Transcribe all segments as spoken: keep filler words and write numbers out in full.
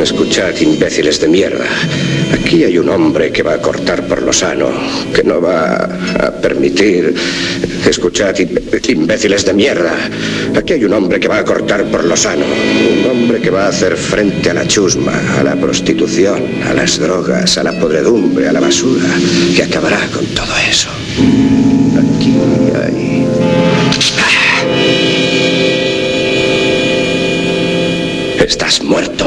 Escuchad, imbéciles de mierda. Aquí hay un hombre que va a cortar por lo sano, que no va a permitir... Escuchad, imbéciles de mierda. Aquí hay un hombre que va a cortar por lo sano. Un hombre que va a hacer frente a la chusma, a la prostitución, a las drogas, a la podredumbre, a la basura, que acabará con todo eso. Aquí hay... Estás muerto.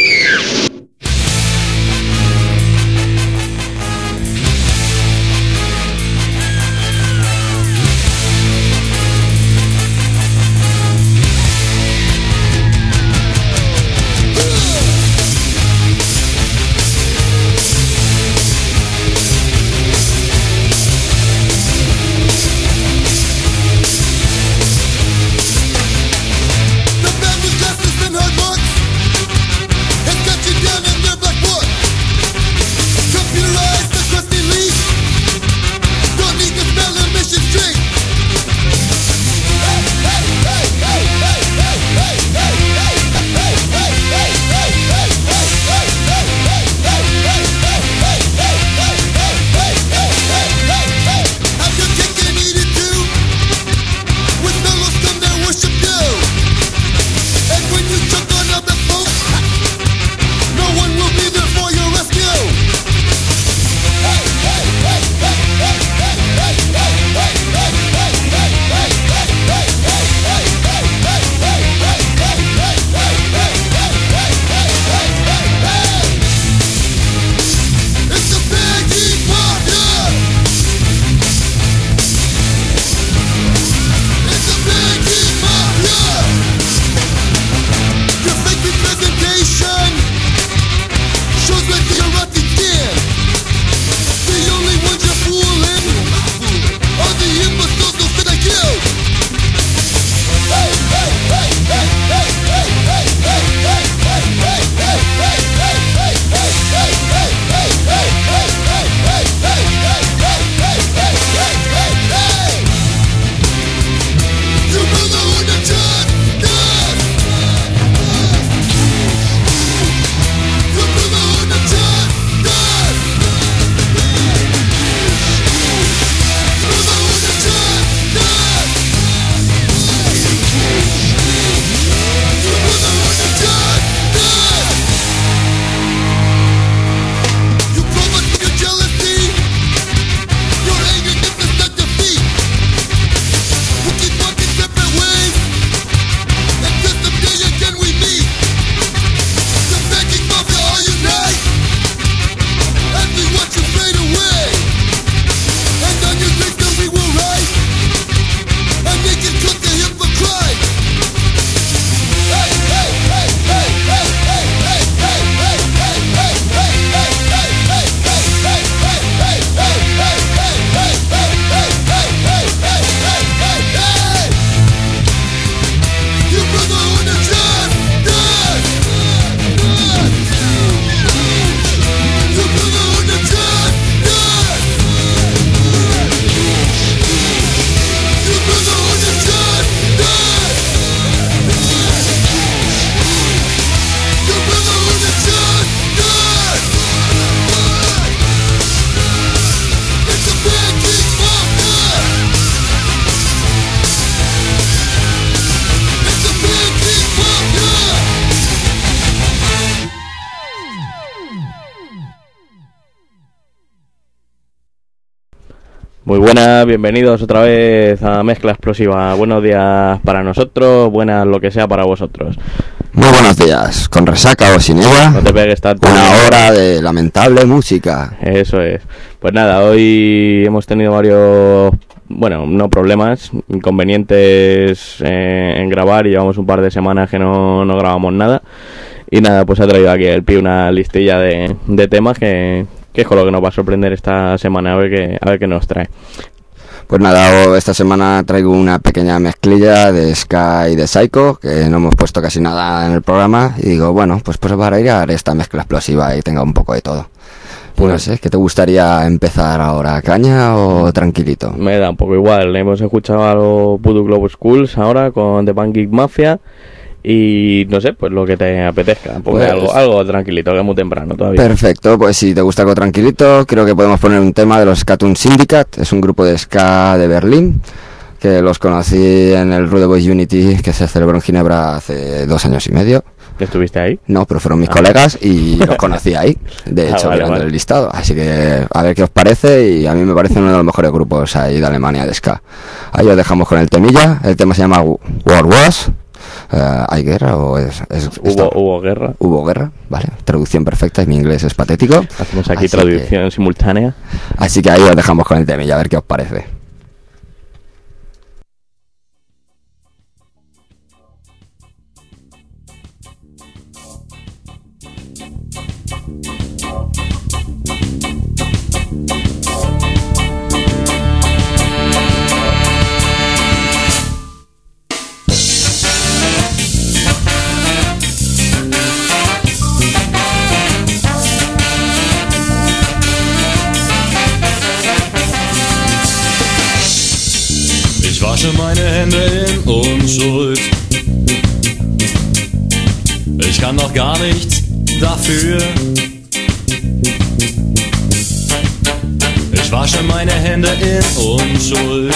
Muy buenas, bienvenidos otra vez a Mezcla Explosiva. Buenos días para nosotros, buenas lo que sea para vosotros. Muy buenos días, con resaca o sin ella. No te pegues tanto. Una hora de lamentable música. Eso es. Pues nada, hoy hemos tenido varios, bueno, no problemas, inconvenientes eh, en grabar. Llevamos un par de semanas que no, no grabamos nada. Y nada, pues ha traído aquí el Pi una listilla de, de temas que... que es con lo que nos va a sorprender esta semana, a ver qué, a ver qué nos trae. Pues nada, esta semana traigo una pequeña mezclilla de ska y de psycho, que no hemos puesto casi nada en el programa, y digo, bueno, pues, pues para ir a esta mezcla explosiva y tenga un poco de todo. Pues no sé, ¿qué te gustaría empezar ahora? ¿Caña o tranquilito? Me da un poco igual, hemos escuchado a los Voodoo Globe Schools ahora con The Pancake Mafia. Y no sé, pues lo que te apetezca. Ponme Pues- algo, algo tranquilito, que es muy temprano todavía. Perfecto, pues si te gusta algo tranquilito, creo que podemos poner un tema de los Skatun Syndicate. Es un grupo de ska de Berlín, que los conocí en el Rude Boys Unity, que se celebró en Ginebra hace dos años y medio. ¿Estuviste ahí? No, pero fueron mis Ah. colegas y los conocí ahí, de Ah, hecho, vale, mirando vale. el listado. Así que a ver qué os parece, y a mí me parece uno de los mejores grupos ahí de Alemania de ska. Ahí os dejamos con el temilla. El tema se llama War Was. Eh, ¿Hay guerra o es...? es está- Hubo, hubo guerra. Hubo guerra, vale. Traducción perfecta, y mi inglés es patético. Hacemos aquí Así traducción simultánea. que- así que ahí os dejamos con el temilla, a ver qué os parece. Ich wasche meine Hände in Unschuld. Ich kann doch gar nichts dafür. Ich wasche meine Hände in Unschuld.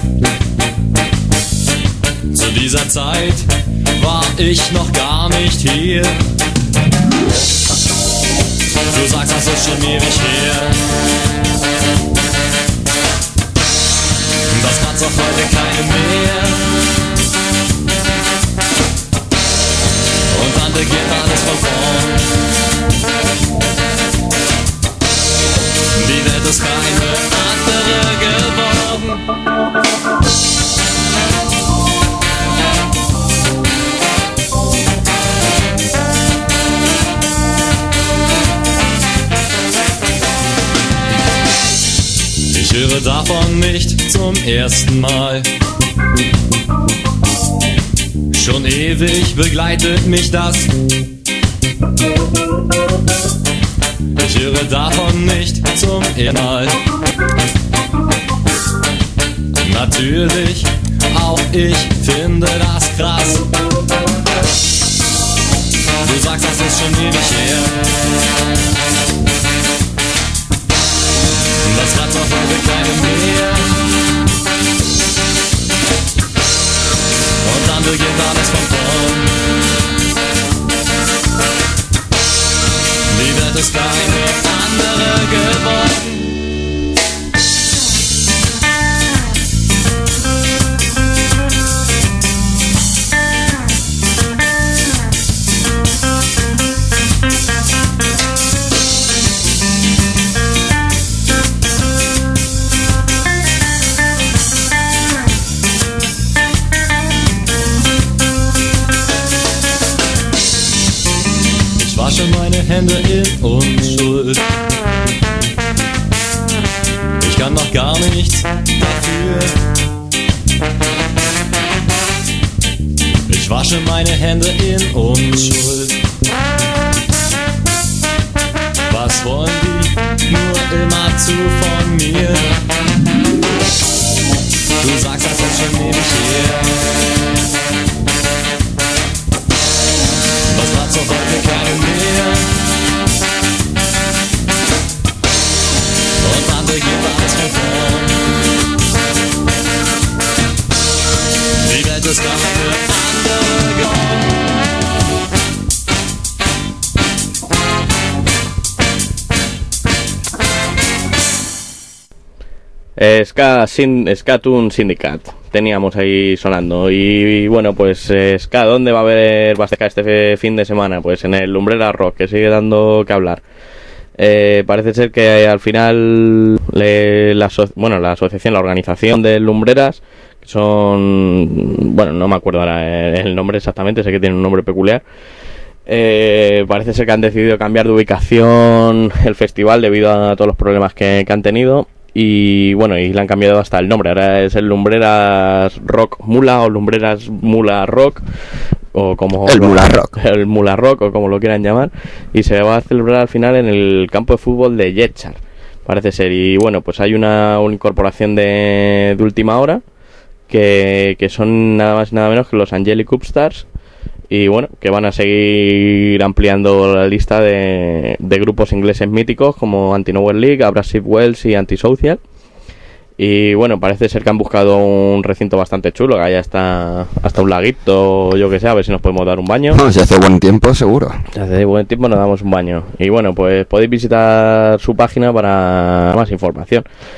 Zu dieser Zeit war ich noch gar nicht hier. Du sagst, das ist schon ewig her. Das macht's auch heute keine mehr. Und dann beginnt alles von vorn. Die Welt ist keine andere geworden. Ich höre davon nicht zum ersten Mal. Schon ewig begleitet mich das. Ich höre davon nicht zum ersten Mal. Natürlich, auch ich finde das krass. Du sagst, das ist schon ewig her. Das gab's auch heute keine mehr. Und dann beginnt alles von vorn. Die Welt ist keine andere geworden. Ich wasche meine Hände in Unschuld. Ich kann noch gar nichts dafür. Ich wasche meine Hände in Unschuld. Was wollen die nur immer zu von mir? Du sagst, das ist schon ewig her. Was macht's auch heute keine mehr? Und dann beginnt alles von vorn. Die Welt ist gar eine andere geworden. Eh, Ska, Sin, Skatun Syndicate teníamos ahí sonando. Y, y bueno, pues eh, Ska, ¿dónde va a haber Basteca este fin de semana? Pues en el Lumbrera Rock, que sigue dando que hablar. Eh, parece ser que al final le, la, aso- bueno, la asociación, la organización de Lumbreras, que son, bueno, no me acuerdo ahora el, el nombre exactamente, sé que tiene un nombre peculiar. Eh, parece ser que han decidido cambiar de ubicación el festival debido a todos los problemas que, que han tenido. Y bueno, y le han cambiado hasta el nombre. Ahora es el Lumbreras Rock Mula o Lumbreras Mula Rock, o como El Mula Rock. el Mula Rock, o como lo quieran llamar. Y se va a celebrar al final en el campo de fútbol de Jetchar, parece ser. Y bueno, pues hay una, una incorporación de, de última hora, que, que son nada más y nada menos que los Angelic Upstars. Y bueno, que van a seguir ampliando la lista de, de grupos ingleses míticos como Anti-Nowhere League, Abrasive Wells y Antisocial. Y bueno, parece ser que han buscado un recinto bastante chulo, que haya hasta, hasta un laguito, yo que sé, a ver si nos podemos dar un baño. No, si hace buen tiempo, seguro. Si hace buen tiempo nos damos un baño. Y bueno, pues podéis visitar su página para más información.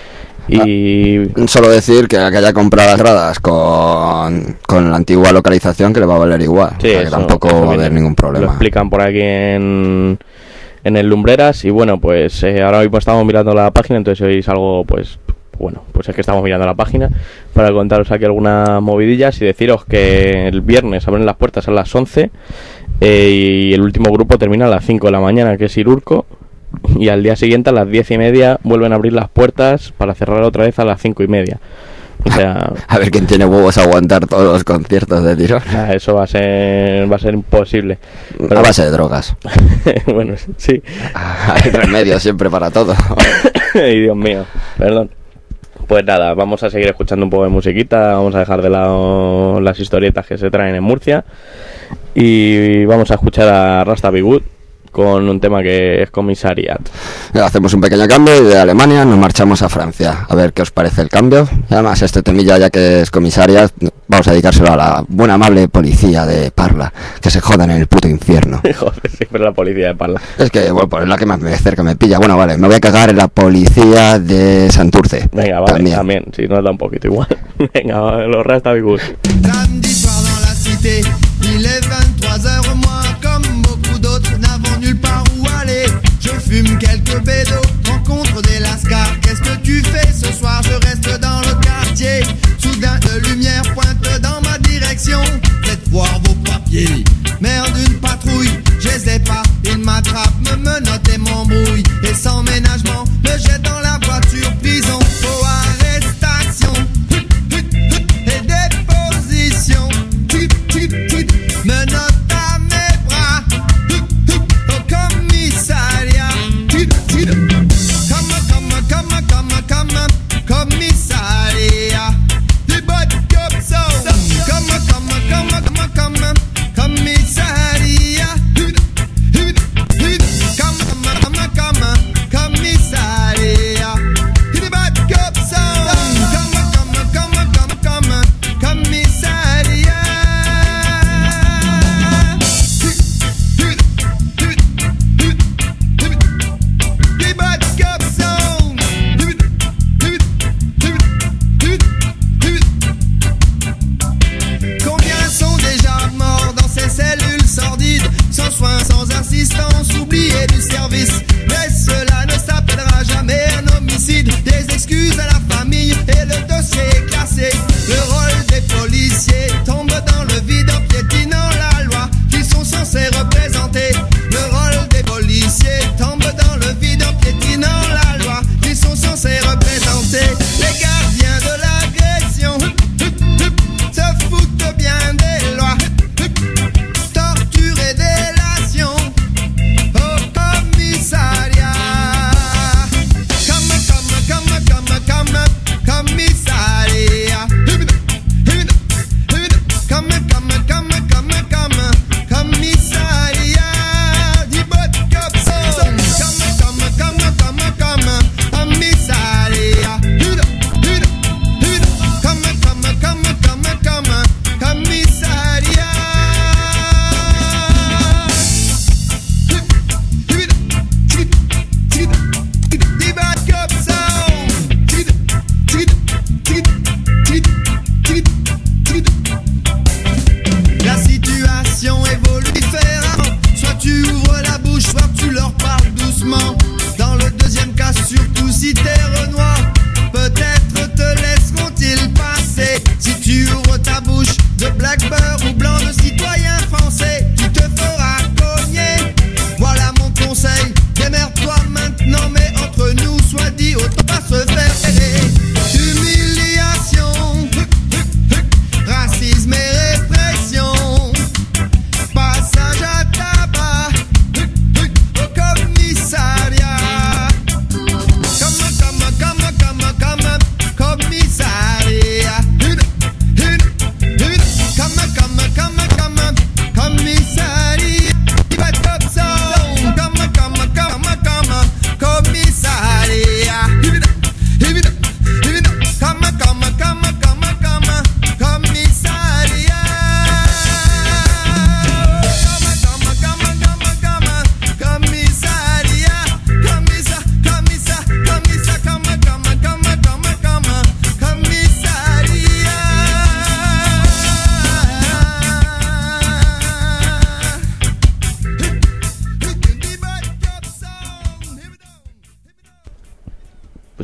Y ah, solo decir que el que haya comprado las gradas con, con la antigua localización, que le va a valer igual. Sí, o sea, eso, que tampoco va a haber ningún problema. Lo explican por aquí en, en el Lumbreras. Y bueno, pues eh, ahora mismo estamos mirando la página, entonces si oís algo, pues bueno, pues es que estamos mirando la página para contaros aquí algunas movidillas y deciros que el viernes abren las puertas a las once eh, y el último grupo termina a las cinco de la mañana, que es Irurco, y al día siguiente a las diez y media vuelven a abrir las puertas para cerrar otra vez a las cinco y media. O sea, a ver quién tiene huevos a aguantar todos los conciertos de tirón. Eso va a ser va a ser imposible. Pero a base de drogas. Bueno, sí. Hay remedio siempre para todo. Ay, Dios mío, perdón. Pues nada, vamos a seguir escuchando un poco de musiquita, vamos a dejar de lado las historietas que se traen en Murcia y vamos a escuchar a Rasta Be Good con un tema que es Comisariat. Hacemos un pequeño cambio y de Alemania nos marchamos a Francia. A ver qué os parece el cambio. Y además este temilla, ya que es Comisariat, vamos a dedicárselo a la buena amable policía de Parla, que se jodan en el puto infierno. Joder, siempre la policía de Parla. Es que, bueno, pues es la que más me cerca me pilla. Bueno, vale, me voy a cagar en la policía de Santurce. Venga, vale, también, también si nos da un poquito igual. Venga, los Rasta Be Good. Samedi soir dans la cité, il est vingt-trois heures moins, comme beaucoup d'autres n'avons nulle part où aller. Je fume quelques bédos, rencontre des lascars. Qu'est-ce que tu fais ce soir? Je reste dans le quartier. Soudain de lumière pointe dans ma direction. Faites voir vos papiers. Merde, une patrouille, je les ai pas. Ils m'attrapent, me menottent et m'embrouillent. Et sans ménagement, me jettent dans la voiture. Prison, oh arrestation. Et déposition. Menottes à mes bras. Au commissariat. Come, come, come, come, come, commissariat. Du bot comme ça. Come, come, come, come, come, commissariat. Come, come, come, come, commissariat. Du bot comme ça. Come, come, come, come, come, commissariat. Combien sont déjà morts dans ces cellules sordides, sans soins, sans assistance, oubliés du service. Mais cela ne s'appellera jamais un homicide. Des excuses à la famille et le dossier est classé. Le rôle des policiers tombe dans le vide en piétinant la loi qu'ils sont censés représenter. Le rôle des policiers tombe dans le vide en piétinant la loi qu'ils sont censés représenter. Les gardiens de l'agression se foutent bien des lois. Torture et délation au commissariat.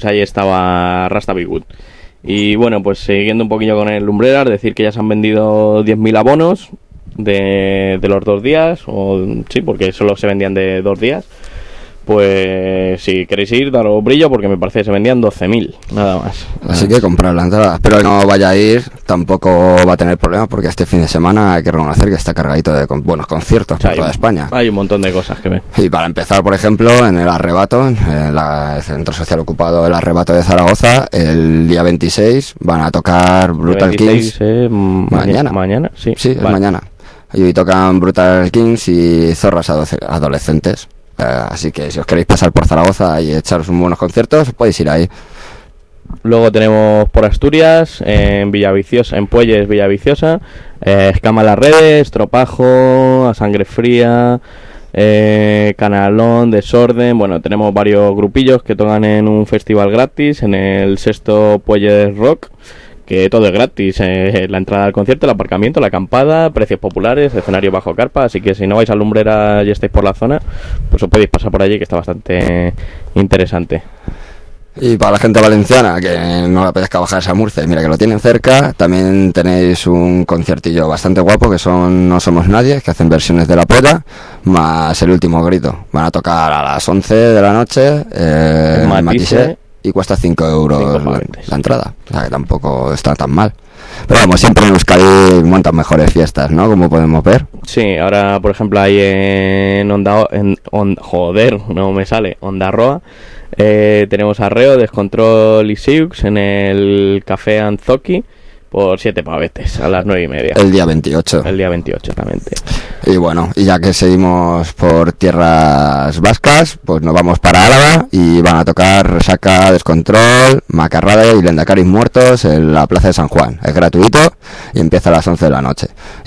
pues ahí estaba Rasta Bigut. Y bueno, pues siguiendo un poquillo con el Lumbreras, decir que ya se han vendido diez mil abonos de, de los dos días, o sí, porque solo se vendían de dos días. Pues si queréis ir, daros brillo, porque me parece que se vendían doce mil, nada más. Así que comprar la entrada. Espero que no vaya a ir, tampoco va a tener problemas, porque este fin de semana hay que reconocer que está cargadito de con- buenos conciertos, o sea, por toda hay, España. Hay un montón de cosas que ver. Y para empezar, por ejemplo, en el Arrebato, en la- el Centro Social Ocupado El Arrebato de Zaragoza, el día veintiséis van a tocar Brutal veintiséis, Kings. eh, ma- Mañana. Mañana, sí. Sí, es Vale. mañana. Y hoy tocan Brutal Kings y Zorras Adoce- Adolescentes. Eh, así que si os queréis pasar por Zaragoza y echaros unos buenos conciertos, podéis ir ahí. Luego tenemos por Asturias, en Villaviciosa, en Puelles, Villaviciosa, eh, Escama las Redes, Tropajo, A Sangre Fría, eh, Canalón, Desorden. Bueno, tenemos varios grupillos que tocan en un festival gratis, en el sexto Puelles Rock, que todo es gratis, eh, la entrada al concierto, el aparcamiento, la acampada, precios populares, escenario bajo carpa, así que si no vais a Lumbrera y estáis por la zona, pues os podéis pasar por allí, que está bastante interesante. Y para la gente valenciana que no le apetezca bajarse a Murcia, mira que lo tienen cerca, también tenéis un conciertillo bastante guapo que son No Somos Nadie, que hacen versiones de La Polla, más El Último Grito. Van a tocar a las once de la noche eh, En en Matisse. Matisse, y cuesta cinco euros Cinco la, pavetes. la entrada, o sea que tampoco está tan mal. Pero vamos, siempre en Euskadi montan mejores fiestas, ¿no? Como podemos ver. Sí, ahora por ejemplo hay en Onda, en on- joder, no me sale, Onda Roa, eh, tenemos Arreo, Descontrol y Siux en el Café Anzoki por siete pavetes a las nueve y media. El día veintiocho. El día veintiocho también. Y bueno, y ya que seguimos por tierras vascas, pues nos vamos para Álava y van a tocar Resaca, Descontrol, Macarrada y Lendacaris Muertos en la Plaza de San Juan. Es gratuito y empieza a las once de la noche.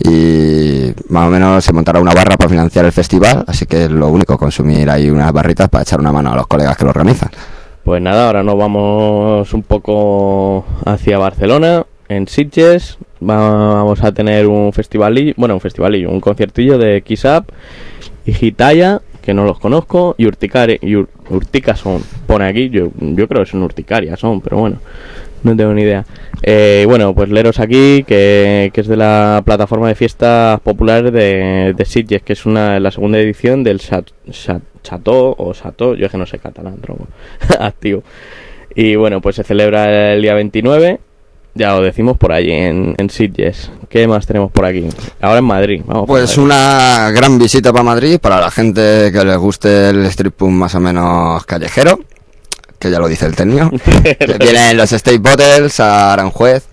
Y más o menos se montará una barra para financiar el festival, así que es lo único, consumir ahí unas barritas para echar una mano a los colegas que lo organizan. Pues nada, ahora nos vamos un poco hacia Barcelona. En Sitges vamos a tener un festivalillo, bueno, un festivalillo, un conciertillo de Kiss Up y Hitaya, que no los conozco, y Urticari, y Ur- Urtica son, pone aquí, yo, yo creo que son Urticaria son, pero bueno, no tengo ni idea. Eh, bueno, pues leeros aquí que, que es de la plataforma de fiestas populares de, de Sitges, que es una la segunda edición del Chat, Chat, Chateau o Chateau, yo es que no sé catalán, tronco, activo. Y bueno, pues se celebra el día veintinueve. Ya lo decimos por allí, en, en Sitges. ¿Qué más tenemos por aquí? Ahora en Madrid. Vamos por Pues Madrid. una gran visita para Madrid, para la gente que les guste el street punk más o menos callejero, que ya lo dice el técnico. Vienen los State Bottles a Aranjuez,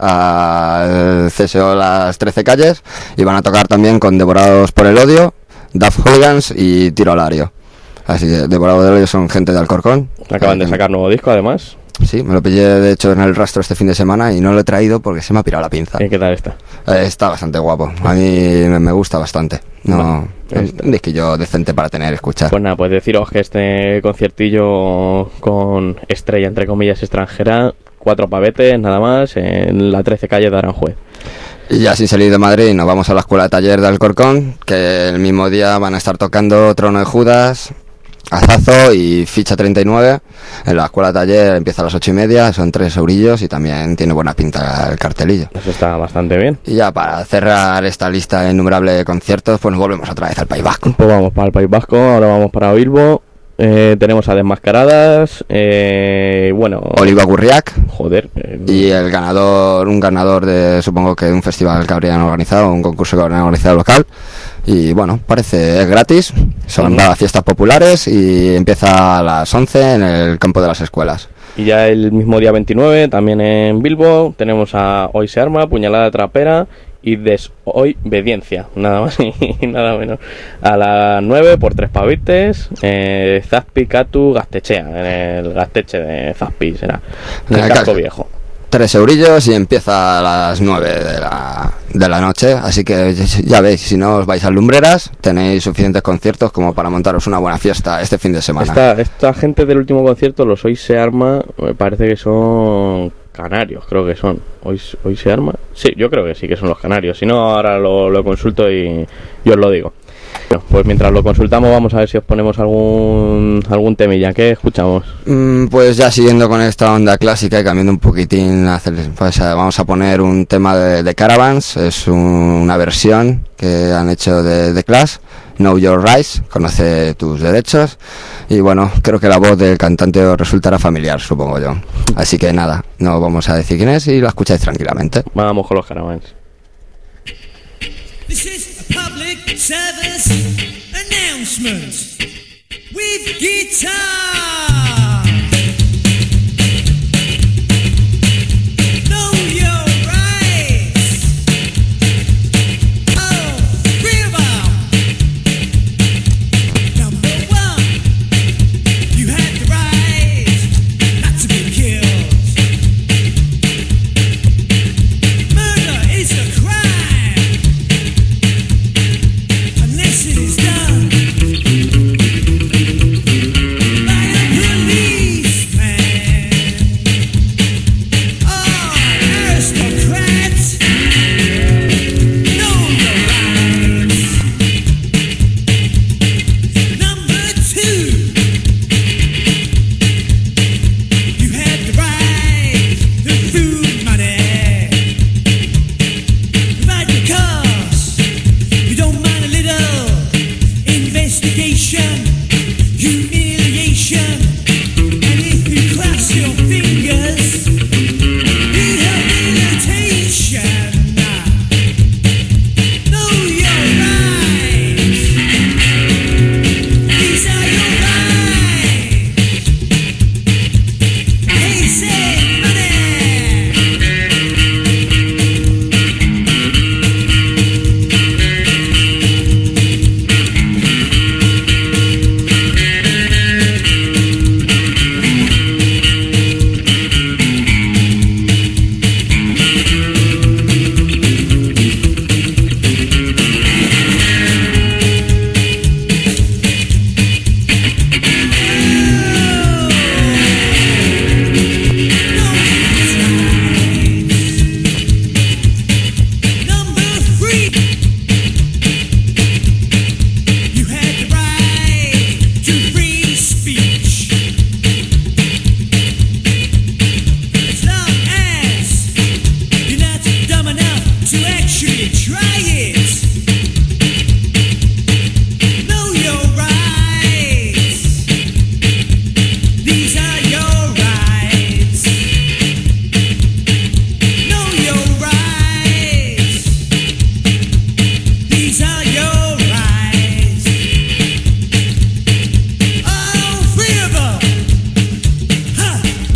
al C S O Las trece Calles, y van a tocar también con Devorados por el Odio, Daft Hooligans y Tiro Alario. Así que Devorados del Odio son gente de Alcorcón. Acaban de sacar nuevo disco, además. Sí, me lo pillé de hecho en el rastro este fin de semana y no lo he traído porque se me ha pirado la pinza. ¿Y qué tal está? Eh, está bastante guapo, a mí me, me gusta bastante. No, Vale, un, un disquillo decente para tener, escuchar. Pues nada, pues deciros que este conciertillo con estrella, entre comillas, extranjera, cuatro pavetes, nada más, en la trece calle de Aranjuez. Y ya sin salir de Madrid nos vamos a la Escuela de Taller de Alcorcón, que el mismo día van a estar tocando Trono de Judas, Azazo y Ficha treinta y nueve. En la Escuela de Taller empieza a las ocho y media, son tres eurillos y también tiene buena pinta el cartelillo. Eso está bastante bien. Y ya para cerrar esta lista innumerable de conciertos, pues nos volvemos otra vez al País Vasco. Pues vamos para el País Vasco, ahora vamos para Bilbo. Eh, tenemos a Desmascaradas, eh, bueno... Oliva Gurriac. Joder. eh, Y el ganador, un ganador de, supongo que de un festival que habrían organizado, un concurso que habrían organizado local. Y bueno, parece es gratis, son Ujú. fiestas populares y empieza a las once en el campo de las escuelas. Y ya el mismo día veintinueve, también en Bilbo, tenemos a Hoy se arma, Puñalada Trapera y Desobediencia, nada más y nada menos. A las nueve por tres pavites, eh, Zazpi, Catu, Gastechea, en el Gasteche de Zazpi será, en el En el casco casco. viejo. Tres eurillos y empieza a las nueve de la, de la noche, así que ya veis, si no os vais a Lumbreras, tenéis suficientes conciertos como para montaros una buena fiesta este fin de semana. Esta, esta gente del último concierto, los Hoy se arma, me parece que son canarios, creo que son. Hoy, hoy se arma. Sí, yo creo que sí que son los canarios. Si no, ahora lo, lo consulto y, y os lo digo. Bueno, pues mientras lo consultamos vamos a ver si os ponemos algún algún temilla. ¿Qué escuchamos? Mm, pues ya siguiendo con esta onda clásica y cambiando un poquitín, hacer, pues eh, vamos a poner un tema de, de Caravans. Es un, una versión que han hecho de The Clash, Know Your Rights, conoce tus derechos. Y bueno, creo que la voz del cantante os resultará familiar, supongo yo. Así que nada, no vamos a decir quién es y lo escucháis tranquilamente. Vamos con los Caravans. This is a public service announcement with guitar. Know your rights. Oh, real well. Number one, you had the right not to be killed. Murder is a crime unless it is done by a policeman. Oh, aristocrats, know your rights. Number two, you had the right to food money. Right, because you don't mind a little investigation, humiliation, and if you cross your fingers, rehabilitation. Know your rights. These are your rights. Hey, say money. Number three, you had the right to free speech. As long as you're not dumb enough to actually try it. Know your rights. These are your rights. Know your rights. These are your rights. All three of them. Huh.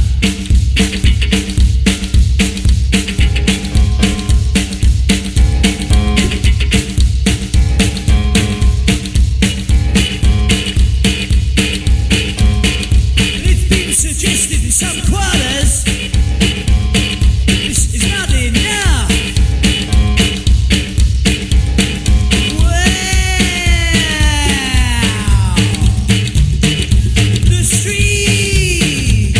It's been suggested in some quarters this is not enough. Well, the streets.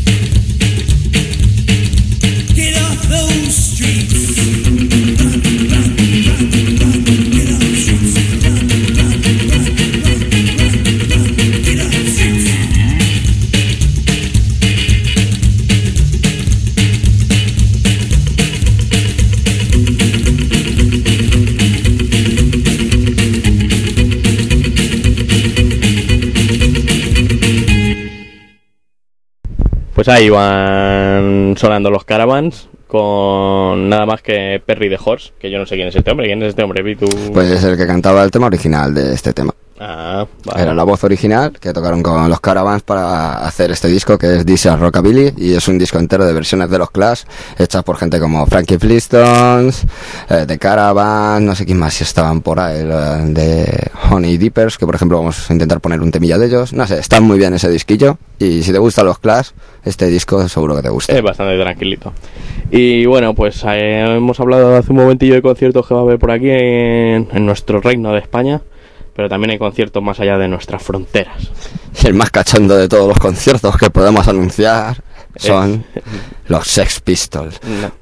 Get off those streets. Run, run, run, run. Get off the streets. Run, run, run, run, run, run. Get off the streets. Pues ahí van sonando los Caravans con nada más que Perry the Horse, que yo no sé quién es este hombre. ¿Quién es este hombre? Vi tú... Pues es el que cantaba el tema original de este tema. Ah, vale. Era la voz original que tocaron con los Caravans para hacer este disco, que es This Is Rockabilly, y es un disco entero de versiones de los Clash hechas por gente como Frankie Flintstones, eh, The Caravans, no sé quién más si estaban por ahí, eh, de Honey Dippers, que por ejemplo vamos a intentar poner un temilla de ellos. No sé, está muy bien ese disquillo, y si te gustan los Clash, este disco seguro que te gusta. Es bastante tranquilito. Y bueno, pues eh, hemos hablado hace un momentillo de conciertos que va a haber por aquí en, en nuestro reino de España, pero también hay conciertos más allá de nuestras fronteras. Y el más cachondo de todos los conciertos que podemos anunciar son los Sex Pistols. No.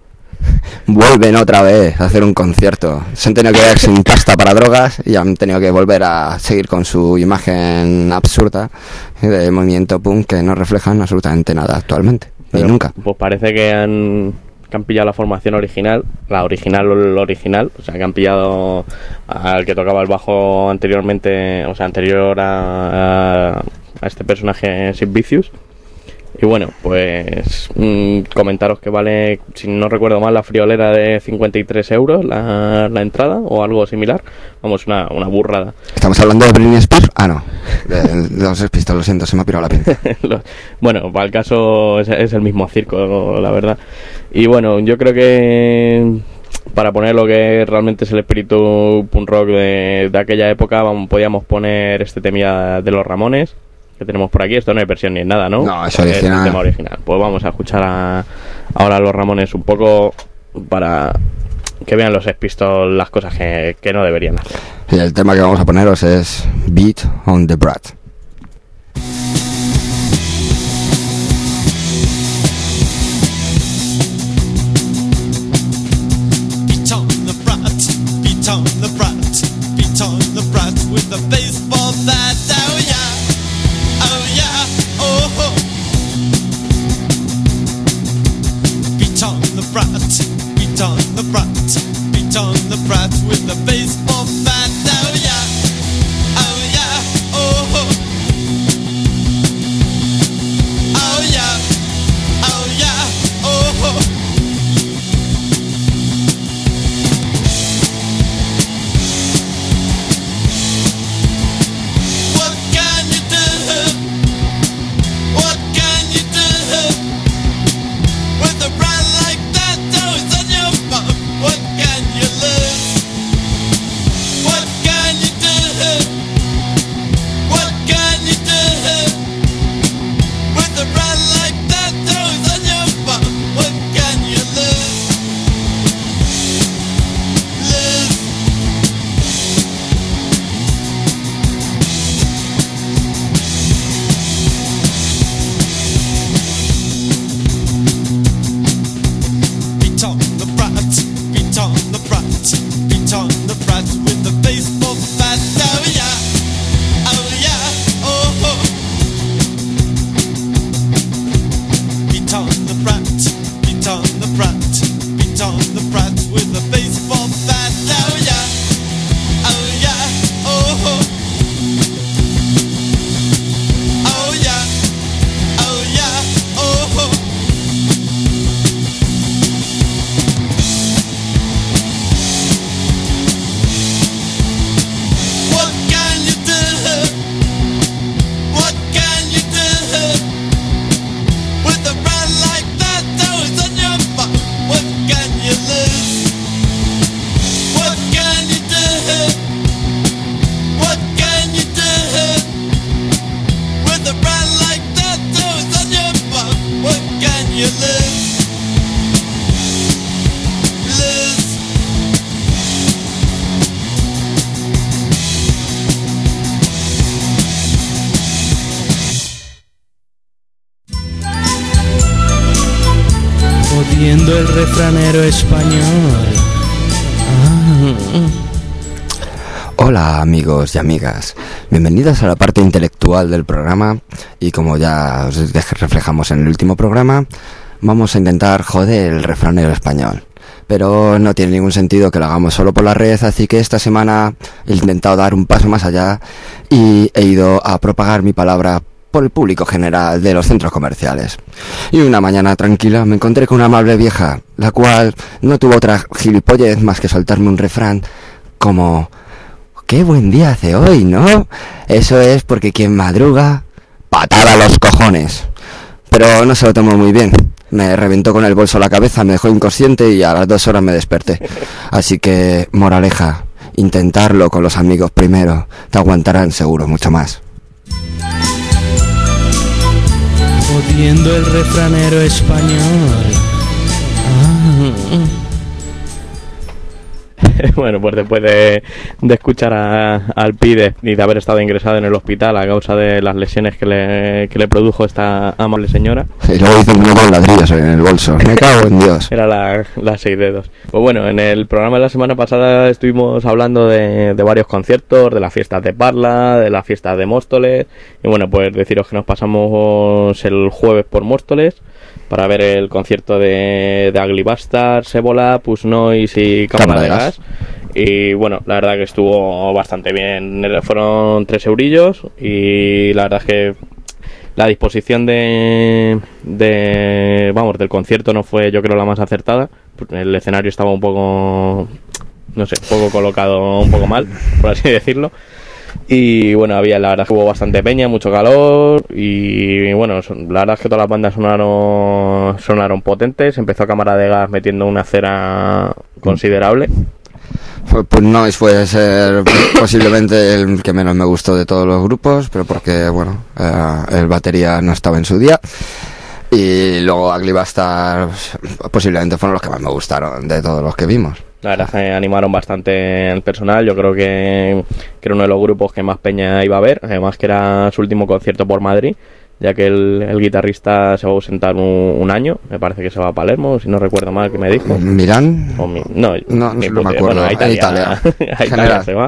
vuelven otra vez a hacer un concierto. Se han tenido que quedar sin pasta para drogas y han tenido que volver a seguir con su imagen absurda de movimiento punk que no reflejan absolutamente nada actualmente, Pero, ni nunca. Pues parece que han, que han pillado la formación original, la original o el original, o sea, que han pillado al que tocaba el bajo anteriormente, o sea, anterior a, a, a este personaje Sid Vicious. Y bueno, pues mmm, comentaros que vale, si no recuerdo mal, la friolera de cincuenta y tres euros la, la entrada o algo similar. Vamos, una, una burrada. ¿Estamos hablando de Britney Spears? Ah, no, de, de los Sex Pistols, lo siento, se me ha pirado la pinza. Bueno, para el caso es, es el mismo circo, la verdad. Y bueno, yo creo que para poner lo que realmente es el espíritu punk rock de, de aquella época, vamos, podíamos poner este tema de los Ramones que tenemos por aquí. Esto no hay versión ni nada, ¿no? No, es original. Es el tema original. Pues vamos a escuchar a, ahora a los Ramones un poco para que vean los Sex Pistols las cosas que, que no deberían hacer. Y el tema que vamos a poneros es Beat on the Brat. Beat on the brat, beat on the brat, beat on the brat with a baseball bat. Oh yeah, oh yeah, oh ho. Beat on the brat, beat on the brat, beat on the brat with a baseball bat. Oh yeah, oh yeah, oh ho. Oh yeah, oh yeah, oh ho. What can you do? What can you do with a brand like that? Oh, it's on your bum. What can you lose? What can you do? What can you do with a brand like that? Oh, it's on your bum. What can you lose? Lose. Beat on the brat, beat on the brat, beat on the brat with the baseball bat. Oh yeah, oh yeah, oh ho. Beat on the brat, beat on the brat, beat on the brat with the baseball bat. Oh yeah, oh yeah, oh ho. Oh yeah, oh yeah, oh ho. What can you do? What can you do with a brand like that? Oh, it's on your butt. What can you lose? What can you do? What can you do with a brand like that? Oh, it's on your butt. What can you lose? Lose. Odiando el refranero español. Hola amigos y amigas, bienvenidos a la parte intelectual del programa y como ya os de- reflejamos en el último programa, vamos a intentar joder el refranero español. Pero no tiene ningún sentido que lo hagamos solo por la red, así que esta semana he intentado dar un paso más allá y he ido a propagar mi palabra por el público general de los centros comerciales. Y una mañana tranquila me encontré con una amable vieja, la cual no tuvo otra gilipollez más que soltarme un refrán como: ¡qué buen día hace hoy!, ¿no? Eso es porque quien madruga, patada a los cojones. Pero no se lo tomó muy bien. Me reventó con el bolso la cabeza, me dejó inconsciente y a las dos horas me desperté. Así que, moraleja, intentarlo con los amigos primero. Te aguantarán seguro mucho más. Odiando el refranero español. bueno, pues después de, de escuchar a, al Pide y de haber estado ingresado en el hospital a causa de las lesiones que le, que le produjo esta amable señora. Y luego hizo un con ladrillos en el bolso. Me cago en Dios. Era la, la seis dedos. Pues bueno, en el programa de la semana pasada estuvimos hablando de, de varios conciertos, de las fiestas de Parla, de las fiestas de Móstoles. Y bueno, pues deciros que nos pasamos el jueves por Móstoles para ver el concierto de, de Ugly Bastards, Ébola, Push Noise y Cámara de Gas. Y bueno, la verdad que estuvo bastante bien. Fueron tres eurillos y la verdad es que la disposición de, de vamos, del concierto no fue, yo creo, la más acertada. El escenario estaba un poco, no sé, un poco colocado un poco mal, por así decirlo. Y bueno, había, la verdad es que hubo bastante peña, mucho calor. Y bueno, son, la verdad es que todas las bandas sonaron sonaron potentes. Empezó Cámara de Gas metiendo una cera considerable. Pues no, puede ser posiblemente el que menos me gustó de todos los grupos, pero porque, bueno, eh, el batería no estaba en su día. Y luego Ugly Bastards posiblemente fueron los que más me gustaron de todos los que vimos. La verdad es que animaron bastante el personal. Yo creo que, que era uno de los grupos que más peña iba a ver. Además que era su último concierto por Madrid, ya que el, el guitarrista se va a ausentar un, un año. Me parece que se va a Palermo, si no recuerdo mal, que me dijo. ¿Mirán? O mi, no, no, mi no me pute, acuerdo. Bueno, a Italia, Italia. a Italia se va.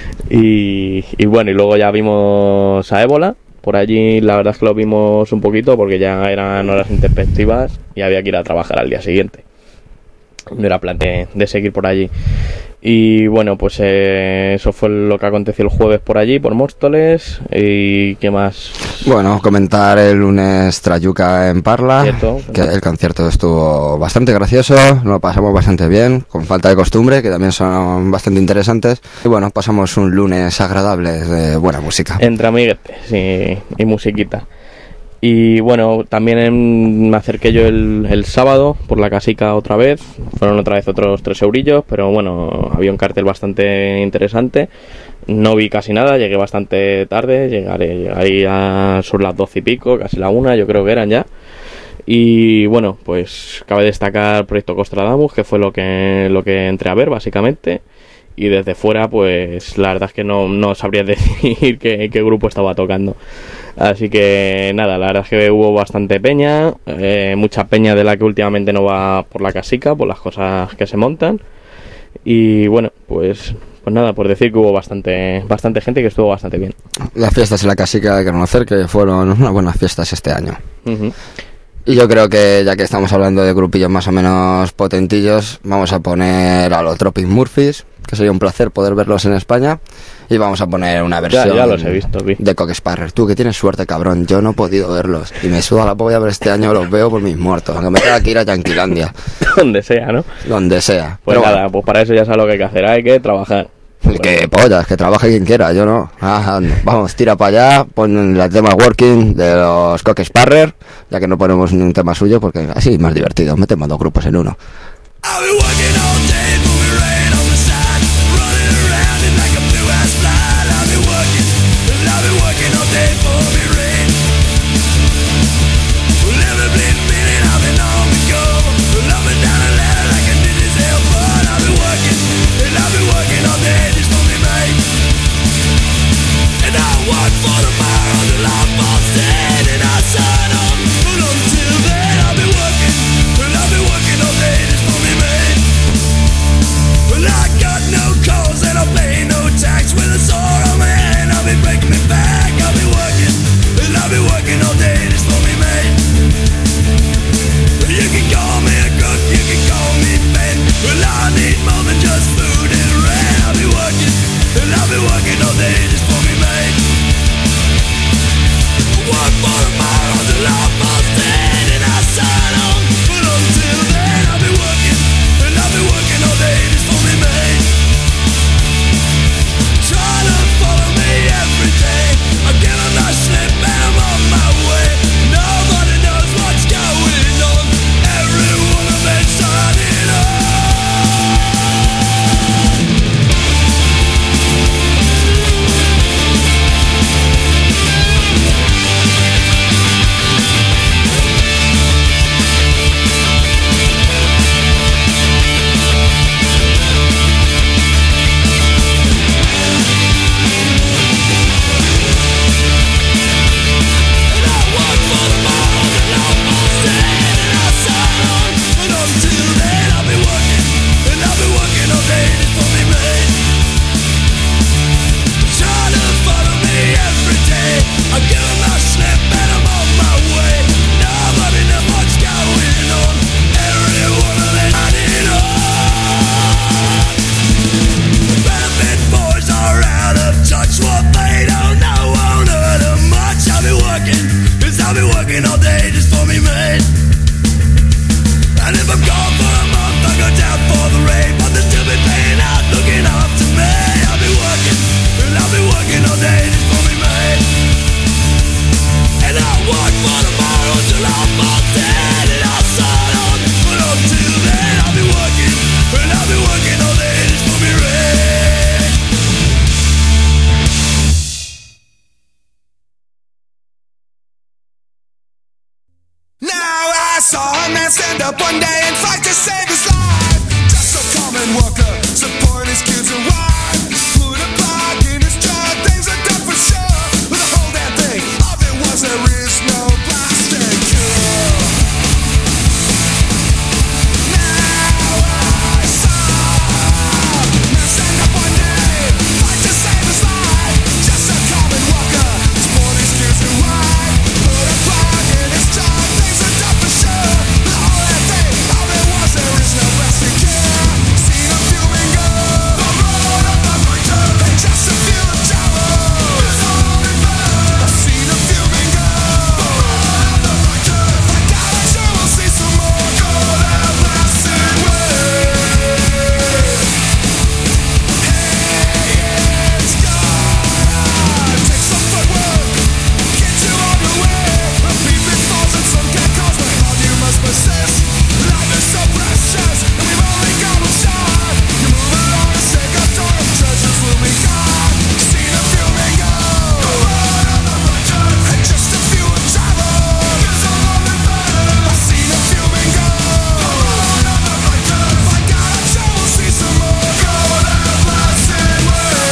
Y, y bueno, y luego ya vimos a Ébola. Por allí la verdad es que lo vimos un poquito porque ya eran horas intempestivas y había que ir a trabajar al día siguiente. No era plan de, de seguir por allí. Y bueno, pues eh, eso fue lo que aconteció el jueves por allí, por Móstoles. ¿Y qué más? Bueno, comentar el lunes Trayuca en Parla, Cierto. que el concierto estuvo bastante gracioso, nos lo pasamos bastante bien, con falta de costumbre, que también son bastante interesantes. Y bueno, pasamos un lunes agradable de buena música. Entre amiguetes y, y musiquita. Y bueno, también en, me acerqué yo el, el sábado por la Casica otra vez. Fueron otra vez otros tres eurillos, pero bueno, había un cartel bastante interesante. No vi casi nada, llegué bastante tarde, llegaré, llegaré a sobre las doce y pico, casi la una, yo creo que eran ya. Y bueno, pues cabe destacar Proyecto Costradamus, que fue lo que, lo que entré a ver básicamente. Y desde fuera, pues la verdad es que no, no sabría decir qué, qué grupo estaba tocando. Así que nada, la verdad es que hubo bastante peña, eh, mucha peña de la que últimamente no va por la Casica, por las cosas que se montan. Y bueno, pues pues nada, por decir que hubo bastante bastante gente y que estuvo bastante bien. Las fiestas en la Casica hay que reconocer que fueron unas buenas fiestas este año. Uh-huh. Y yo creo que ya que estamos hablando de grupillos más o menos potentillos, vamos a poner a los Tropic Murphys, que sería un placer poder verlos en España. Y vamos a poner una versión ya, ya los he visto, vi. de Cock Sparrer. Tú que tienes suerte, cabrón, yo no he podido verlos. Y me suda la polla, pero este año los veo por mis muertos. Aunque me tenga que ir a Yanquilandia. Donde sea, ¿no? Donde sea. Pues pero nada, bueno, pues para eso ya sabes lo que hay que hacer, hay que trabajar. el que pollas, que trabaje quien quiera, yo no. Ah, vamos, tira para allá, pon el tema Working de los Cock Sparrer, ya que no ponemos ni un tema suyo, porque así es más divertido, metemos dos grupos en uno. I've been working all day, moving rain on the side, running around it like a blue ass fly. I've been working, and I've been working all day for me rain. Well, every bleeding minute I've been on the go, up and down the ladder like a ninja's elbow. I've been working, and I've been working all day just for me mate. And I work for tomorrow until I'm all dead, and I sign on. But until then I've been working, and I've been working all day just for me mate. Well, I got no calls and I pay no tax. With a sore on my hand, I'll be breaking me back. I'll be working, and I'll be working all day just for me mate. You can call me a cook, you can call me Ben. Well, I need more than just food and rent. I'll be working, and I'll be working all day just for me mate. Work for tomorrow till I'm all dead, and I sign on. But until then I'll be working, and I'll be working all day just for me mate. Try to follow me every day, I'm getting the slip and I'm on my way. saw a man stand up one day and fight to save his life. Just a common worker, supporting his kids and wife. Put a plug in his jaw, things are done for sure. With the whole damn thing, all there was, there is no plastic cure. Now I saw a man stand up one day, fight to save his life. Just a common worker, supporting his kids and wife. Put a plug in his jaw, things are done for sure. With the whole damn thing, all there was, there is no plastic cure. Seen a feeling go, the road of the fighter, and just a feel of travel. It's all in vain. I've seen a feeling go, the road of the fighter. My God, I'm sure we'll see some more gold and blasted waves. Hey, it's gone. Take some footwork, get you on your way. A beeping falls and some cat calls, but how you must persist. Life is so precious, and we've only got one shot. You move along and shake our door, and treasures will be gone. Seen a few men go, the road of the fighter, and just a few have traveled. It's all in vain. I've seen a few men go, the road of the fighter. My God, I'm sure we'll see some more gold and blasted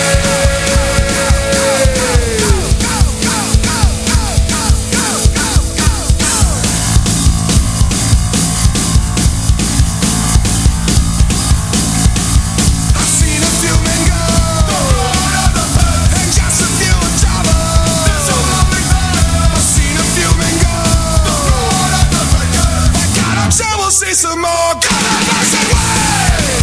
I've seen a few men go, the road of the fighter, and just a few have traveled. It's all in vain. I've seen a few men go, the road of the fighter. My God, I'm sure we'll see some more gold and blasted waves.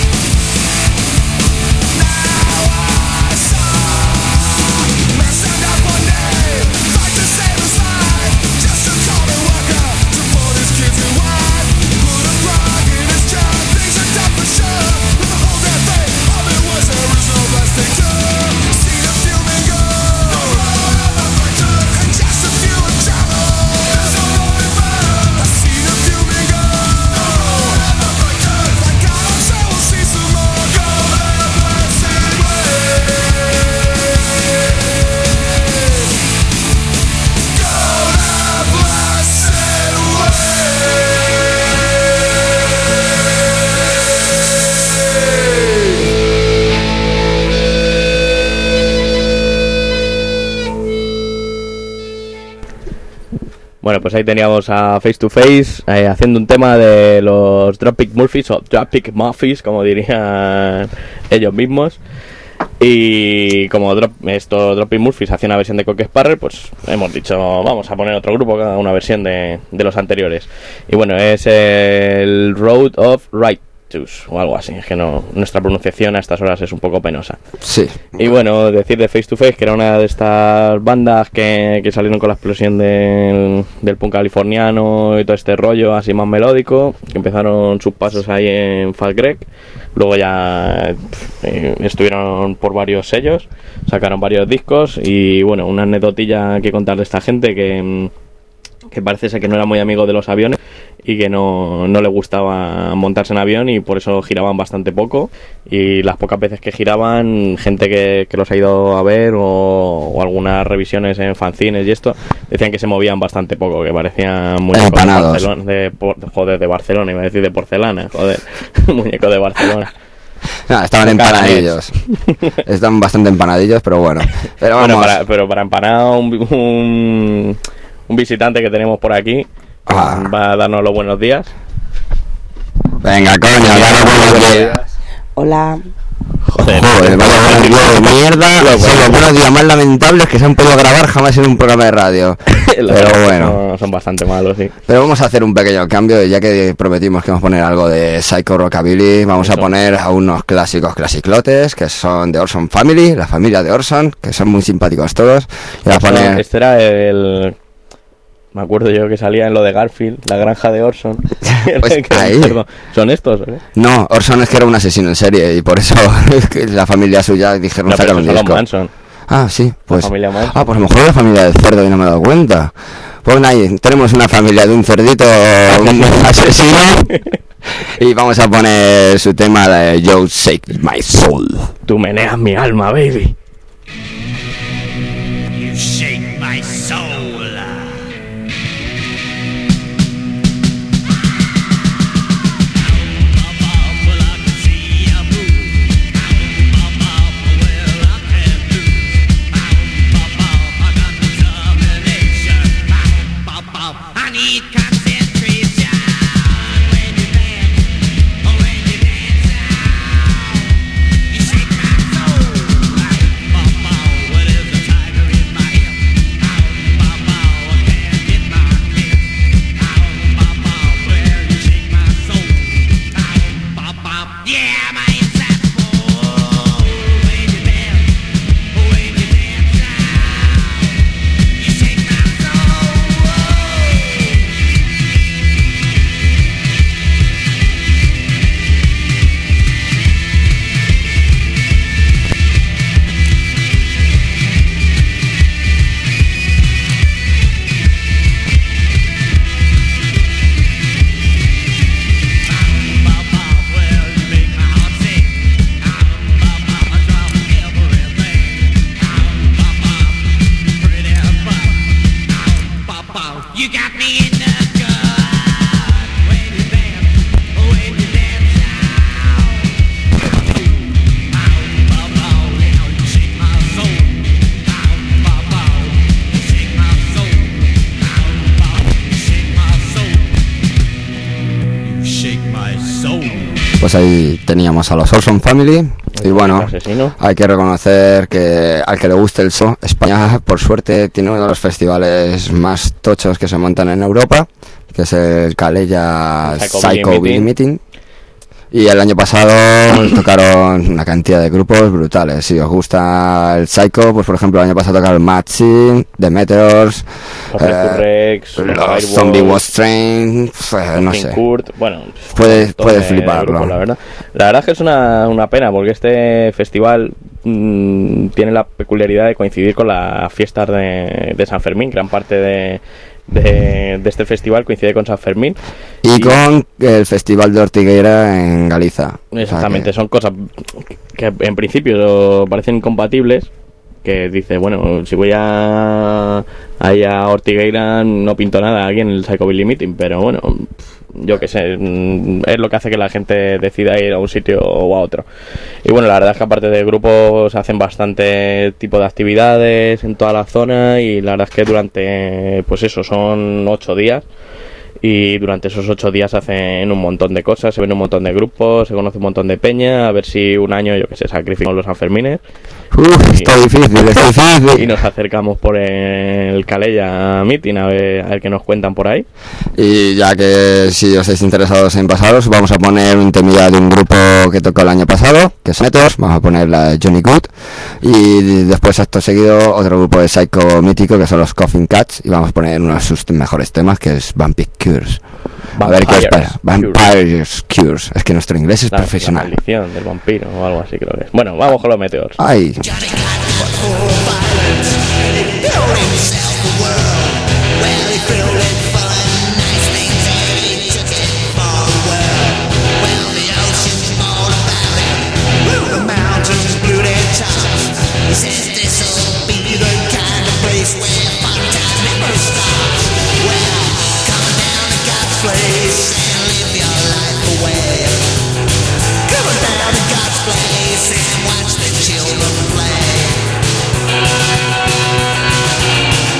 Now I saw a man stand up one day, fight to save his life. Just a common worker, support his kids and wife. Put a plug in his job, things are done for sure. With the whole damn thing, all there was, there is no plastic cure. Seen a few men go, the road of the fighter, and just a few have traveled. It's all in vain. I've seen a few men go, the road of the fighter. My God, I'm sure we'll see some more gold and blasted waves. Gold and blasted Bueno, pues ahí teníamos a Face to Face eh, haciendo un tema de los Dropkick Murphys o Dropkick Murphys, como dirían ellos mismos. Y como drop, esto Dropkick Murphys hacía una versión de Cock Sparrer, pues hemos dicho, vamos a poner otro grupo que haga una versión de, de los anteriores. Y bueno, es el Road of Righteous o algo así, es que no, nuestra pronunciación a estas horas es un poco penosa. Sí. Y bueno, decir de Face to Face que era una de estas bandas que, que salieron con la explosión del, del punk californiano y todo este rollo así más melódico, que empezaron sus pasos ahí en Fat Greg, luego ya eh, estuvieron por varios sellos, sacaron varios discos y bueno, una anecdotilla que contar de esta gente que, que parece ser que no era muy amigo de los aviones y que no, no le gustaba montarse en avión y por eso giraban bastante poco, y las pocas veces que giraban, gente que, que los ha ido a ver o, o algunas revisiones en fanzines y esto, decían que se movían bastante poco, que parecían muñecos de Empanados. Barcelona, de, por- joder, de Barcelona, iba a decir de porcelana, joder, muñeco de Barcelona. No, estaban Con empanadillos. Están bastante empanadillos, pero bueno. Pero vamos. Bueno, para, pero para empanar un, un, un visitante que tenemos por aquí, que Ah. va a darnos los buenos días. Venga, coño, dale buenos días. Hola. Joder, Joder, vaya buenos días de mierda. Son los buenos días más lamentables que se han podido grabar jamás en un programa de radio. Los Pero días bueno. no- son bastante malos, sí. Pero vamos a hacer un pequeño cambio, y ya que prometimos que vamos a poner algo de Psycho Rockabilly, vamos a Eso. poner a unos clásicos clasiclotes que son de Orson Family, la familia de Orson, que son muy simpáticos todos. Y vamos a poner... Este era el... Me acuerdo yo que salía en lo de Garfield, la granja de Orson. Pues Que- ahí. perdón, ¿son estos? ¿eh? No, Orson es que era un asesino en serie y por eso que la familia suya dijeron No, pero sacar un esos son los disco. Manson. Ah, sí, pues. familia Manson. Ah, pues a lo mejor la familia del cerdo y no me he dado cuenta. Pues ahí, tenemos una familia de un cerdito, un asesino. Y vamos a poner su tema de You Shake My Soul. Tú meneas mi alma, baby. You shake my soul. You got me in the gut when you dance, when you dance out. Bow, bow, bow, now you shake my soul. Bow, bow, bow, you shake my soul. Bow, bow, you shake my soul. You shake my soul. Pues ahí teníamos a los Olson Family. Y bueno, Asesino. hay que reconocer que al que le guste el show, España por suerte tiene uno de los festivales más tochos que se montan en Europa, que es el Calella Psycho Psycho Billy Billy Meeting. Meeting. Y el año pasado tocaron una cantidad de grupos brutales. Si os gusta el Psycho, pues por ejemplo el año pasado tocaron Matching, The Meteors, Los eh, Rex, los Firewall, Zombie Was Train, pues, no King sé. Kurt, bueno, Puedes- un montón puedes de fliparlo. grupos, la verdad. La verdad es que es una, una pena porque este festival mm, tiene la peculiaridad de coincidir con las fiestas de, de San Fermín. Gran parte de, de, de este festival coincide con San Fermín. Y con el Festival de Ortigueira en Galiza. O sea Exactamente, que- son cosas que en principio parecen incompatibles. Que dice, bueno, si voy a ahí a Ortigueira no pinto nada aquí en el Psycho Billy Meeting, pero bueno, yo qué sé, mm, es lo que hace que la gente decida ir a un sitio o a otro. Y bueno, la verdad es que aparte de grupos hacen bastante tipo de actividades en toda la zona y la verdad es que durante, pues eso, son ocho días. Y durante esos ocho días hacen un montón de cosas, se ven un montón de grupos, se conoce un montón de peña, a ver si un año, yo que sé, sacrificamos los Sanfermines Uf, está difícil, está y difícil. nos acercamos por el Calella Meeting a ver, a ver qué nos cuentan por ahí. Y ya que si os estáis interesados en pasaros, vamos a poner un temilla de un grupo que tocó el año pasado, que es Meteors, vamos a poner la de Johnny Good. Y después, acto seguido, otro grupo de Psycho mítico, que son los Coffin Cats, y vamos a poner uno de sus mejores temas, que es Vampire Cures. A ver qué os parece. Vampires Vampires Cures. Es que nuestro inglés es La, la profesional. maldición del vampiro o algo así creo que es. Bueno, vamos con los Meteors. Ay, Johnny got full of violence. He built himself a world. Well, he filled it full of nice things and he took it for the world. Well, the ocean's all about him. The mountains blew their tops. He says this'll be the kind of place where fun time never stops. Well, come down to God's place and live your life away. Come down to God's place and watch the children play.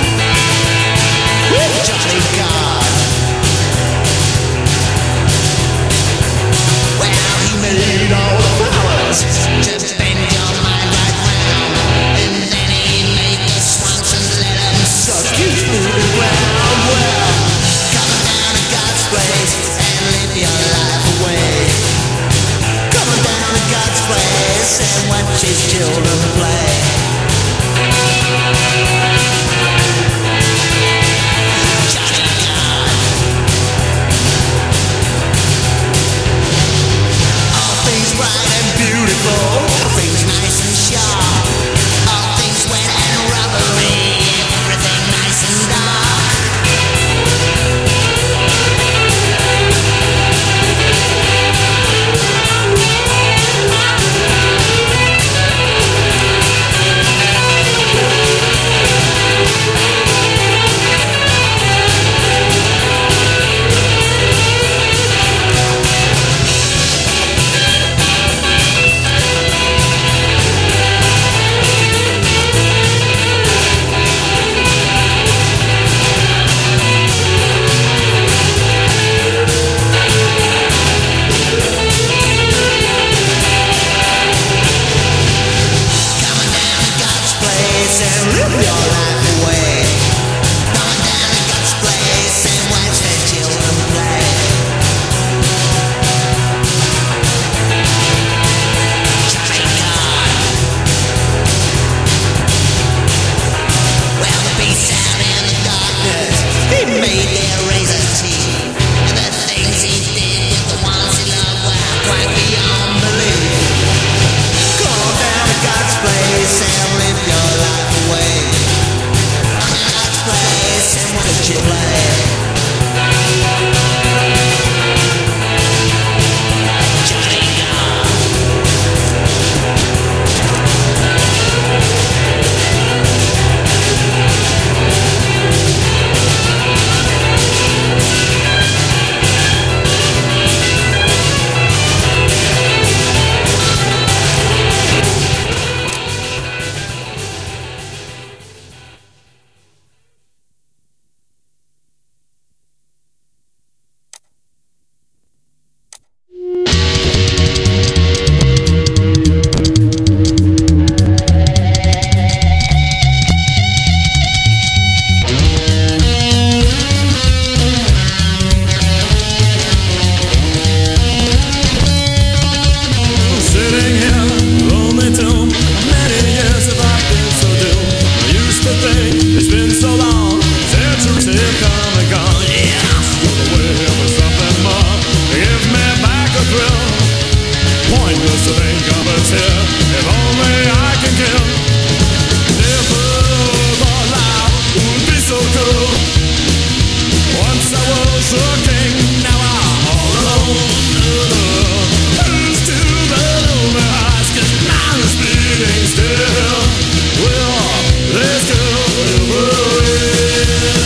It's been so long since you have come and gone. Yeah, I'm still away for something more. Give me back a thrill. Pointless to think of us here. If only I can kill. Never thought life would be so cool. Once I was a king, now I'm all alone. Who's to the lonely hearts? 'Cause mine is beating still. Will this girl ever end?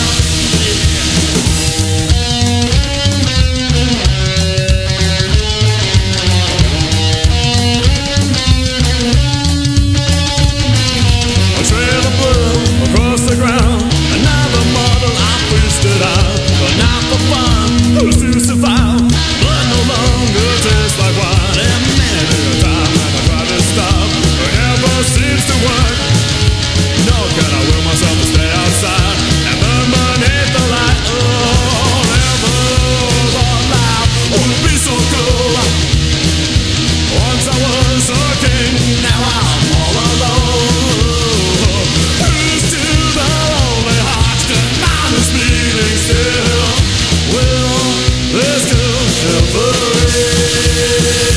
A trail of blood across the ground. Another model I twisted out. But not for fun, who's to survive? Blood no longer tastes like wine. And many a time I tried to stop, but never seems to work. No, can I will myself to stay outside and burn beneath the light? Oh, never thought life would be so cool. Once I was a king, now I'm all alone. Who's to the lonely hearts? 'Cause mine is beating still. Will this girl ever end?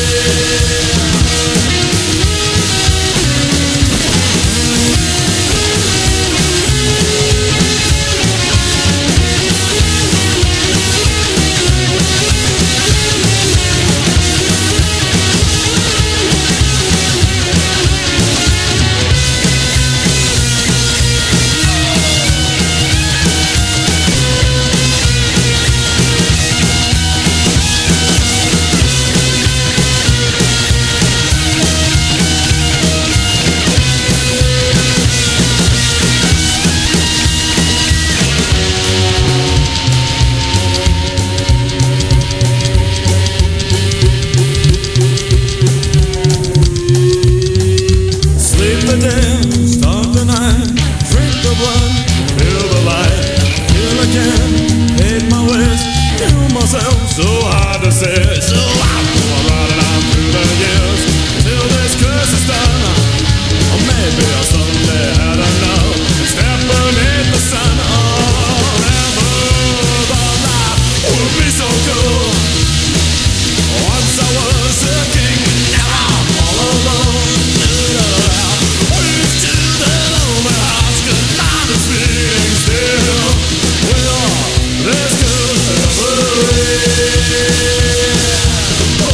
Sleep the day, start the night, drink the blood, feel the light, kill again, hate my ways, kill myself, so hard to say, so I go around and on through the years, till this curse is done, or maybe I'll someday, I don't know, step beneath the sun, oh, never thought life would be so cool, once I was a king, now I'm all alone. Who's to the lonely hearts? 'Cause mine is beating still. Will this girl ever end? Oh,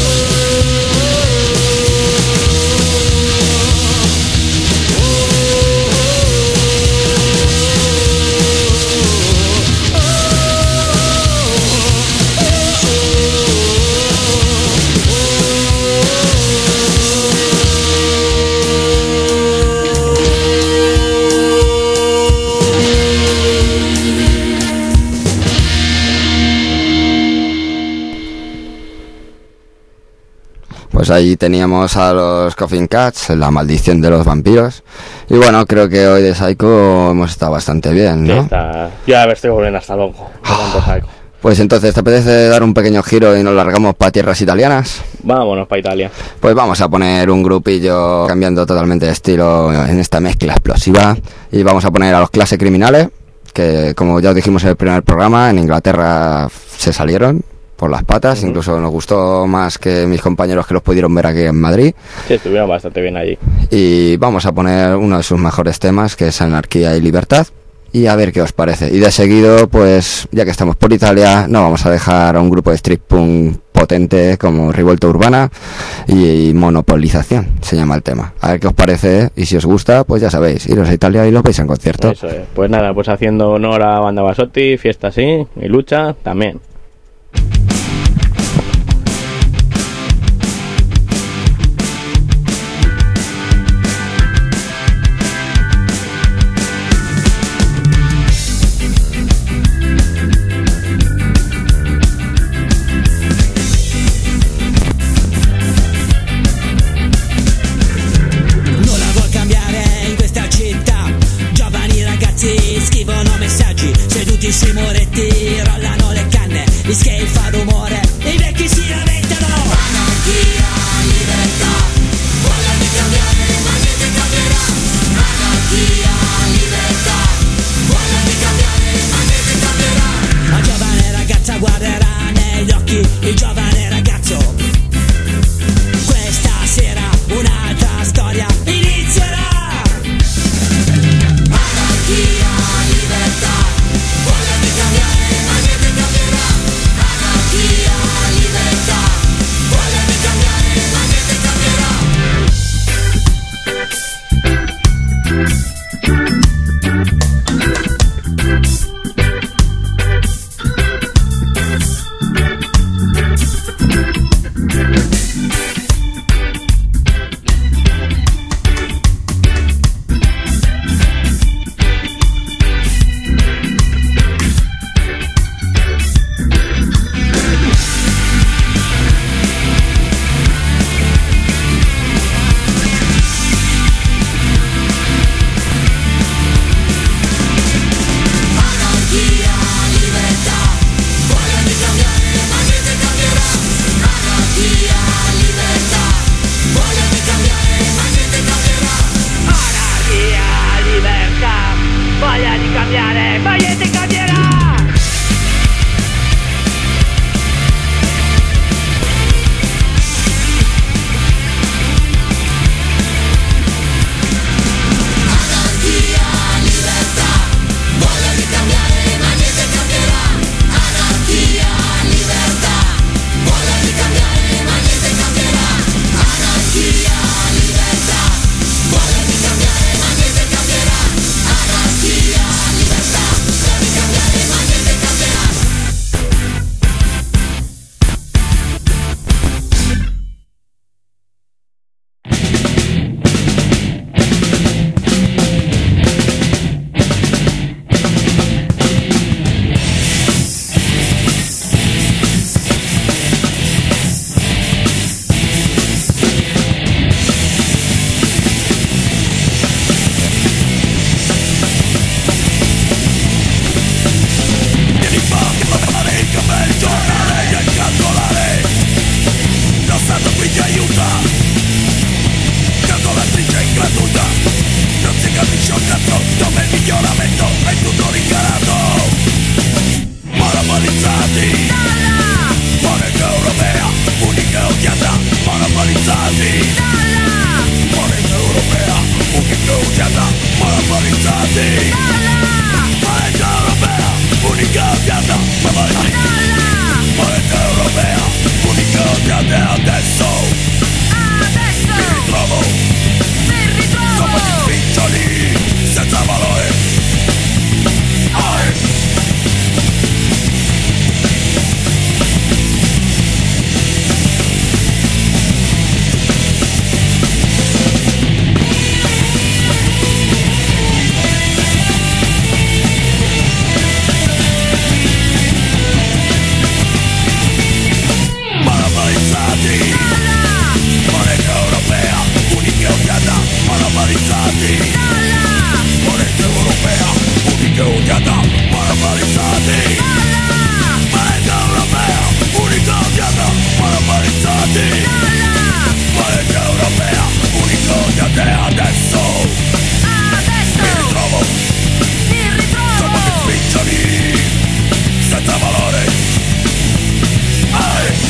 Pues ahí teníamos a los Coffin Cats, la maldición de los vampiros. Y bueno, creo que hoy de Psycho hemos estado bastante bien, Que ¿no? está... Yo ya me estoy volviendo hasta loco. de tanto Psycho. Pues entonces, ¿te apetece dar un pequeño giro y nos largamos para tierras italianas? Vámonos para Italia. Pues vamos a poner un grupillo cambiando totalmente de estilo en esta mezcla explosiva. Y vamos a poner a los Clase Criminales, que como ya os dijimos en el primer programa, en Inglaterra se salieron por las patas. Uh-huh. Incluso nos gustó más que mis compañeros que los pudieron ver aquí en Madrid. Sí, estuvieron bastante bien allí. Y vamos a poner uno de sus mejores temas, que es Anarquía y Libertad. Y a ver qué os parece. Y de seguido, pues ya que estamos por Italia, no vamos a dejar a un grupo de street punk potente como Rivolta Urbana y Monopolización, se llama el tema. A ver qué os parece, y si os gusta, pues ya sabéis, iros a Italia y lo veis en concierto. Eso es. Pues nada, pues haciendo honor a Banda Basotti, fiesta sí, y lucha también. Sui muretti rollano le canne, gli skate fa rumore, i vecchi si lamentano. Anarchia, libertà, voglia di cambiare ma niente cambierà. Anarchia, libertà, voglia Monopolizzati Moneta europea, unica tierra Monopolizzati Moneta europea, unico di te adesso Adesso Mi ritrovo Mi ritrovo Dopo che spiccioli Senza valore Ai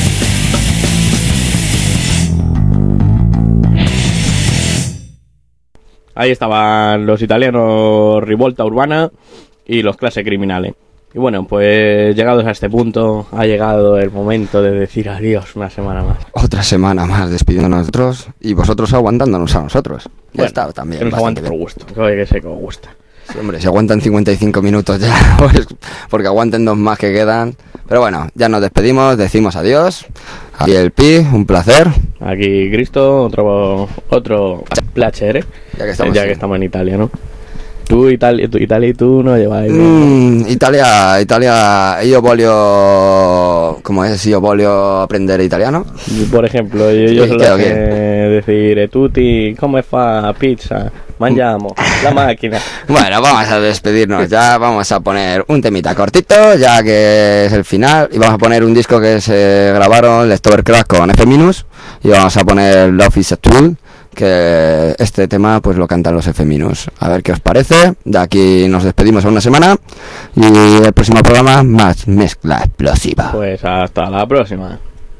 Ahí estaban los italianos Rivolta Urbana y los Clase Criminale. Y bueno, pues llegados a este punto, ha llegado el momento de decir adiós una semana más. Otra semana más despidiéndonos nosotros y vosotros aguantándonos a nosotros. Ya Bueno, está también. que nos bastante aguante por bien. gusto, que que sé que os gusta. Sí, hombre, si aguantan cincuenta y cinco minutos ya, pues, porque aguanten dos más que quedan. Pero bueno, ya nos despedimos, decimos adiós. Aquí el Pi, un placer. Aquí Cristo, otro otro placer, ¿eh? Ya que estamos, ya sí. que estamos en Italia, ¿no? Tú, Italia, tú, Italia y tú no lleváis... Mm, Italia, Italia, io voglio, ¿cómo es? Io voglio aprender italiano. Por ejemplo, yo, yo Sí, solo creo sé que- decir eh, tutti, come fa pizza, mangiamo, la máquina. Bueno, vamos a despedirnos ya, vamos a poner un temita cortito, ya que es el final, y vamos a poner un disco que se grabaron Leftovercraft con F Minus, y vamos a poner Love is a Tool, que este tema pues lo cantan los F Minus. A ver qué os parece, de aquí nos despedimos a una semana, y el próximo programa más mezcla explosiva. Pues hasta la próxima.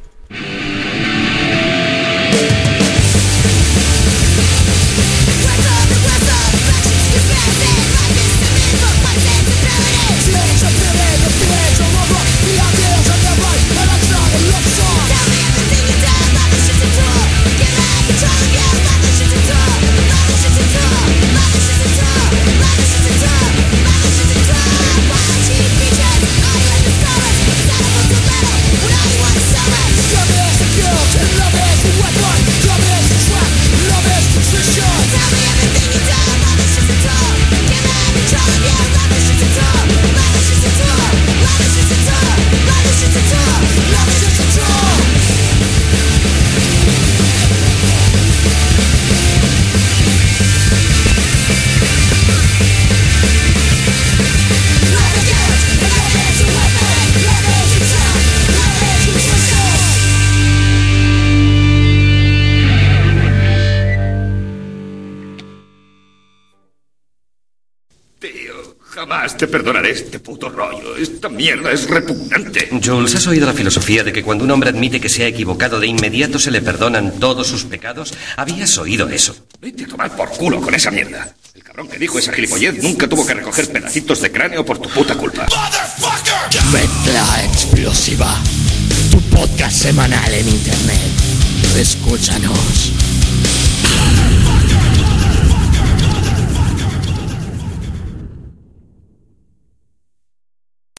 Jamás te perdonaré este puto rollo. Esta mierda es repugnante. Jules, ¿has oído la filosofía de que cuando un hombre admite que se ha equivocado de inmediato se le perdonan todos sus pecados? ¿Habías oído eso? Vete a tomar por culo con esa mierda. El cabrón que dijo esa gilipollez nunca tuvo que recoger pedacitos de cráneo por tu puta culpa. Mezcla explosiva. Tu podcast semanal en internet. Escúchanos.